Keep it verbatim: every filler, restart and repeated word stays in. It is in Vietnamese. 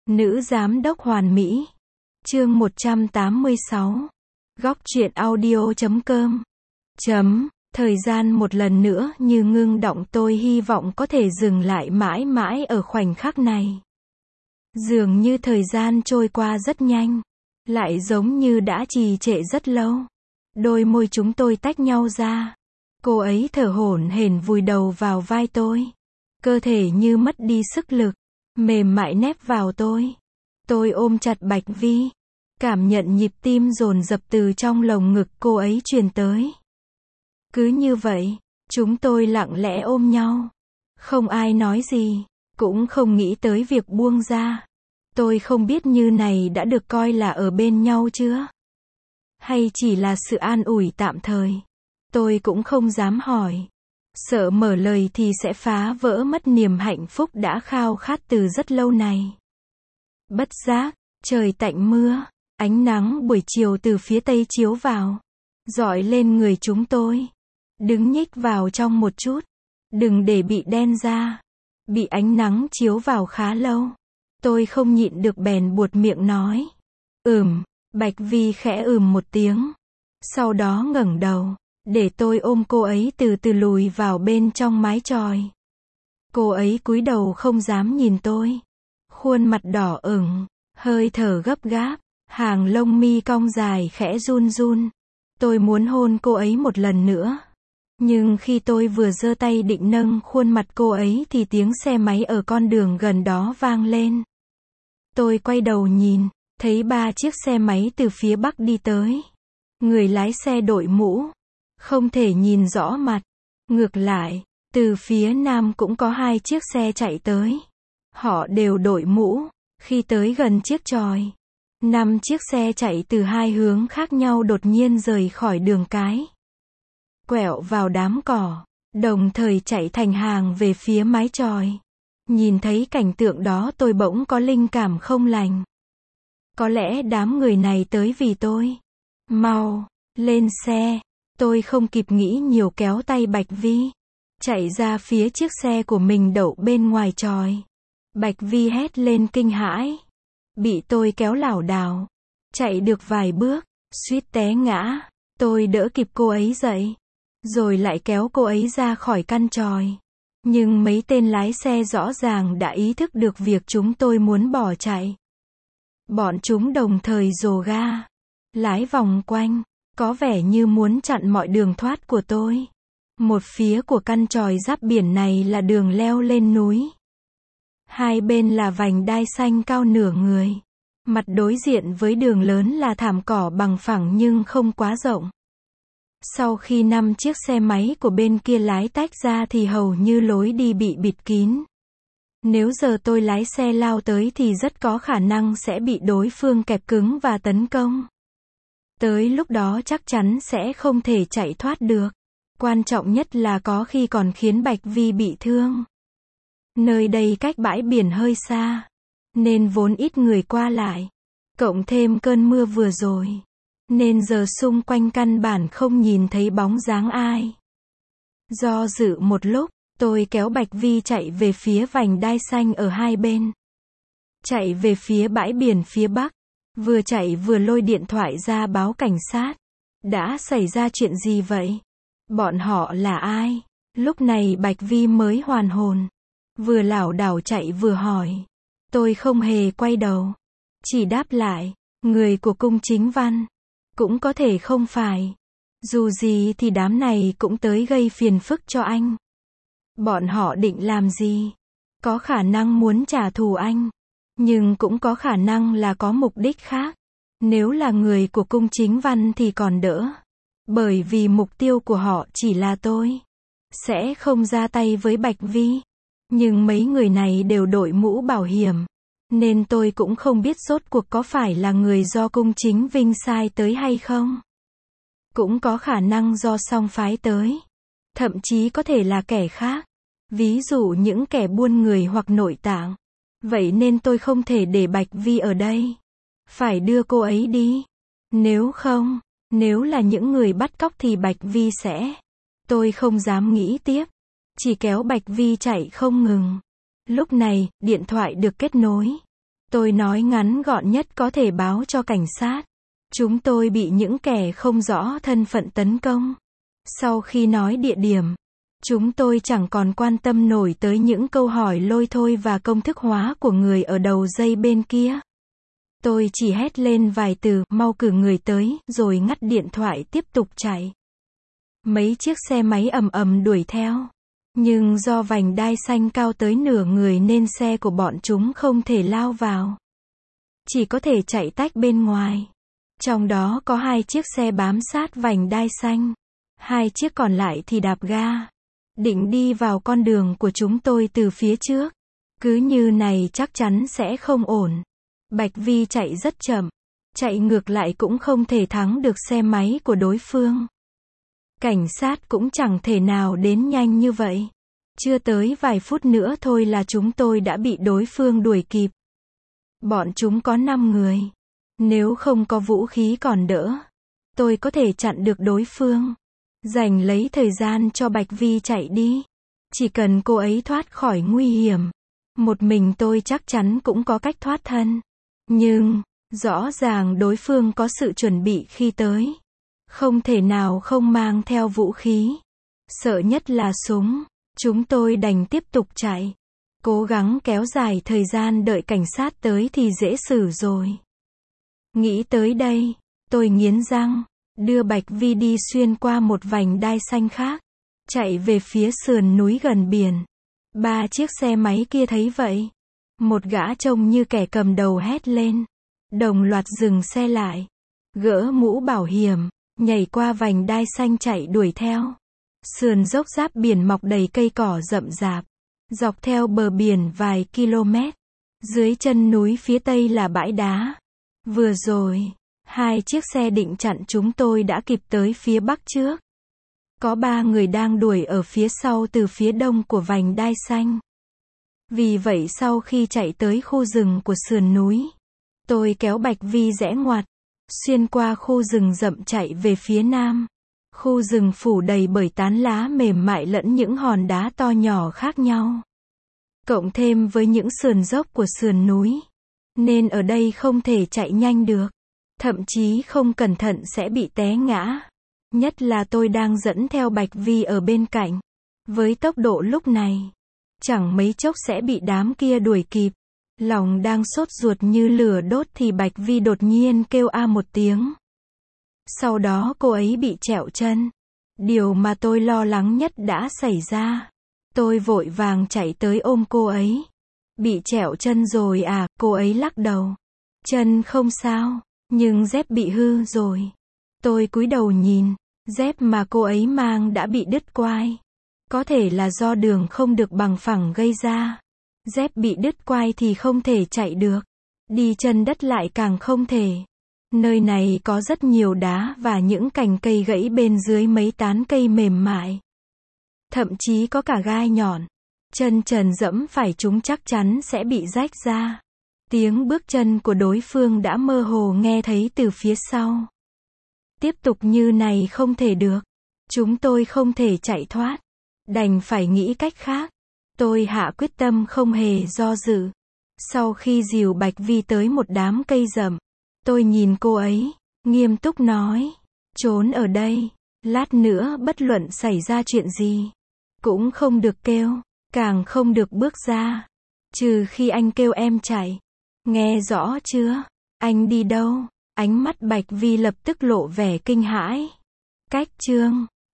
Nữ giám đốc hoàn mỹ. Chương một trăm tám mươi sáu. Góc truyện audio chấm com. Chấm. Thời gian một lần nữa như ngưng động, tôi hy vọng có thể dừng lại mãi mãi ở khoảnh khắc này. Dường như thời gian trôi qua rất nhanh, lại giống như đã trì trệ rất lâu. Đôi môi chúng tôi tách nhau ra. Cô ấy thở hổn hển vùi đầu vào vai tôi. Cơ thể như mất đi sức lực, mềm mại nép vào tôi. Tôi ôm chặt Bạch Vi, cảm nhận nhịp tim dồn dập từ trong lồng ngực cô ấy truyền tới. Cứ như vậy, chúng tôi lặng lẽ ôm nhau. Không ai nói gì, cũng không nghĩ tới việc buông ra. Tôi không biết như này đã được coi là ở bên nhau chưa? Hay chỉ là sự an ủi tạm thời? Tôi cũng không dám hỏi. Sợ mở lời thì sẽ phá vỡ mất niềm hạnh phúc đã khao khát từ rất lâu này. Bất giác, trời tạnh mưa, ánh nắng buổi chiều từ phía tây chiếu vào, rọi lên người chúng tôi. Đứng nhích vào trong một chút, đừng để bị đen da. Bị ánh nắng chiếu vào khá lâu. Tôi không nhịn được bèn buột miệng nói. Ừm, Bạch Vi khẽ ừm một tiếng. Sau đó ngẩng đầu, để tôi ôm cô ấy từ từ lùi vào bên trong mái chòi. Cô ấy cúi đầu không dám nhìn tôi. Khuôn mặt đỏ ửng, hơi thở gấp gáp, hàng lông mi cong dài khẽ run run. Tôi muốn hôn cô ấy một lần nữa. Nhưng khi tôi vừa giơ tay định nâng khuôn mặt cô ấy thì tiếng xe máy ở con đường gần đó vang lên. Tôi quay đầu nhìn, thấy ba chiếc xe máy từ phía bắc đi tới. Người lái xe đội mũ, không thể nhìn rõ mặt. Ngược lại, từ phía nam cũng có hai chiếc xe chạy tới. Họ đều đội mũ. Khi tới gần chiếc chòi, năm chiếc xe chạy từ hai hướng khác nhau đột nhiên rời khỏi đường cái, quẹo vào đám cỏ, đồng thời chạy thành hàng về phía mái chòi. Nhìn thấy cảnh tượng đó tôi bỗng có linh cảm không lành. Có lẽ đám người này tới vì tôi. Mau, lên xe. Tôi không kịp nghĩ nhiều kéo tay Bạch Vi, chạy ra phía chiếc xe của mình đậu bên ngoài chòi. Bạch Vi hét lên kinh hãi. Bị tôi kéo lảo đảo. Chạy được vài bước, suýt té ngã. Tôi đỡ kịp cô ấy dậy, rồi lại kéo cô ấy ra khỏi căn chòi. Nhưng mấy tên lái xe rõ ràng đã ý thức được việc chúng tôi muốn bỏ chạy. Bọn chúng đồng thời rồ ga, lái vòng quanh, có vẻ như muốn chặn mọi đường thoát của tôi. Một phía của căn chòi giáp biển này là đường leo lên núi. Hai bên là vành đai xanh cao nửa người. Mặt đối diện với đường lớn là thảm cỏ bằng phẳng nhưng không quá rộng. Sau khi năm chiếc xe máy của bên kia lái tách ra thì hầu như lối đi bị bịt kín. Nếu giờ tôi lái xe lao tới thì rất có khả năng sẽ bị đối phương kẹp cứng và tấn công. Tới lúc đó chắc chắn sẽ không thể chạy thoát được. Quan trọng nhất là có khi còn khiến Bạch Vi bị thương. Nơi đây cách bãi biển hơi xa, nên vốn ít người qua lại. Cộng thêm cơn mưa vừa rồi, nên giờ xung quanh căn bản không nhìn thấy bóng dáng ai. Do dự một lúc, tôi kéo Bạch Vi chạy về phía vành đai xanh ở hai bên. Chạy về phía bãi biển phía bắc. Vừa chạy vừa lôi điện thoại ra báo cảnh sát. Đã xảy ra chuyện gì vậy? Bọn họ là ai? Lúc này Bạch Vi mới hoàn hồn. Vừa lảo đảo chạy vừa hỏi. Tôi không hề quay đầu. Chỉ đáp lại, người của cung chính văn. Cũng có thể không phải. Dù gì thì đám này cũng tới gây phiền phức cho anh. Bọn họ định làm gì? Có khả năng muốn trả thù anh. Nhưng cũng có khả năng là có mục đích khác. Nếu là người của cung chính văn thì còn đỡ. Bởi vì mục tiêu của họ chỉ là tôi. Sẽ không ra tay với Bạch Vi. Nhưng mấy người này đều đội mũ bảo hiểm. Nên tôi cũng không biết rốt cuộc có phải là người do cung chính Vinh sai tới hay không. Cũng có khả năng do song phái tới. Thậm chí có thể là kẻ khác. Ví dụ những kẻ buôn người hoặc nội tạng. Vậy nên tôi không thể để Bạch Vi ở đây. Phải đưa cô ấy đi. Nếu không, nếu là những người bắt cóc thì Bạch Vi sẽ. Tôi không dám nghĩ tiếp. Chỉ kéo Bạch Vi chạy không ngừng. Lúc này, điện thoại được kết nối. Tôi nói ngắn gọn nhất có thể báo cho cảnh sát. Chúng tôi bị những kẻ không rõ thân phận tấn công. Sau khi nói địa điểm, chúng tôi chẳng còn quan tâm nổi tới những câu hỏi lôi thôi và công thức hóa của người ở đầu dây bên kia. Tôi chỉ hét lên vài từ, mau cử người tới, rồi ngắt điện thoại tiếp tục chạy. Mấy chiếc xe máy ầm ầm đuổi theo. Nhưng do vành đai xanh cao tới nửa người nên xe của bọn chúng không thể lao vào. Chỉ có thể chạy tách bên ngoài. Trong đó có hai chiếc xe bám sát vành đai xanh. Hai chiếc còn lại thì đạp ga. Định đi vào con đường của chúng tôi từ phía trước. Cứ như này chắc chắn sẽ không ổn. Bạch Vi chạy rất chậm. Chạy ngược lại cũng không thể thắng được xe máy của đối phương. Cảnh sát cũng chẳng thể nào đến nhanh như vậy. Chưa tới vài phút nữa thôi là chúng tôi đã bị đối phương đuổi kịp. Bọn chúng có năm người. Nếu không có vũ khí còn đỡ, tôi có thể chặn được đối phương. Dành lấy thời gian cho Bạch Vi chạy đi. Chỉ cần cô ấy thoát khỏi nguy hiểm. Một mình tôi chắc chắn cũng có cách thoát thân. Nhưng, rõ ràng đối phương có sự chuẩn bị khi tới. Không thể nào không mang theo vũ khí. Sợ nhất là súng. Chúng tôi đành tiếp tục chạy. Cố gắng kéo dài thời gian đợi cảnh sát tới thì dễ xử rồi. Nghĩ tới đây, tôi nghiến răng, đưa Bạch Vi đi xuyên qua một vành đai xanh khác, chạy về phía sườn núi gần biển. Ba chiếc xe máy kia thấy vậy. Một gã trông như kẻ cầm đầu hét lên. Đồng loạt dừng xe lại. Gỡ mũ bảo hiểm, nhảy qua vành đai xanh chạy đuổi theo. Sườn dốc giáp biển mọc đầy cây cỏ rậm rạp. Dọc theo bờ biển vài km. Dưới chân núi phía tây là bãi đá. Vừa rồi, hai chiếc xe định chặn chúng tôi đã kịp tới phía bắc trước. Có ba người đang đuổi ở phía sau từ phía đông của vành đai xanh. Vì vậy sau khi chạy tới khu rừng của sườn núi, tôi kéo Bạch Vi rẽ ngoặt, xuyên qua khu rừng rậm chạy về phía nam. Khu rừng phủ đầy bởi tán lá mềm mại lẫn những hòn đá to nhỏ khác nhau. Cộng thêm với những sườn dốc của sườn núi. Nên ở đây không thể chạy nhanh được. Thậm chí không cẩn thận sẽ bị té ngã. Nhất là tôi đang dẫn theo Bạch Vi ở bên cạnh. Với tốc độ lúc này, chẳng mấy chốc sẽ bị đám kia đuổi kịp. Lòng đang sốt ruột như lửa đốt thì Bạch Vi đột nhiên kêu a một tiếng. Sau đó cô ấy bị trẹo chân. Điều mà tôi lo lắng nhất đã xảy ra. Tôi vội vàng chạy tới ôm cô ấy. Bị trẹo chân rồi à, cô ấy lắc đầu. Chân không sao, nhưng dép bị hư rồi. Tôi cúi đầu nhìn, dép mà cô ấy mang đã bị đứt quai. Có thể là do đường không được bằng phẳng gây ra. Dép bị đứt quai thì không thể chạy được. Đi chân đất lại càng không thể. Nơi này có rất nhiều đá và những cành cây gãy bên dưới mấy tán cây mềm mại. Thậm chí có cả gai nhọn. Chân trần dẫm phải chúng chắc chắn sẽ bị rách ra. Tiếng bước chân của đối phương đã mơ hồ nghe thấy từ phía sau. Tiếp tục như này không thể được. Chúng tôi không thể chạy thoát. Đành phải nghĩ cách khác. Tôi hạ quyết tâm không hề do dự. Sau khi dìu Bạch Vi tới một đám cây rậm, tôi nhìn cô ấy, nghiêm túc nói. Trốn ở đây. Lát nữa bất luận xảy ra chuyện gì, cũng không được kêu, càng không được bước ra. Trừ khi anh kêu em chạy. Nghe rõ chưa? Anh đi đâu? Ánh mắt Bạch Vi lập tức lộ vẻ kinh hãi. Cách chương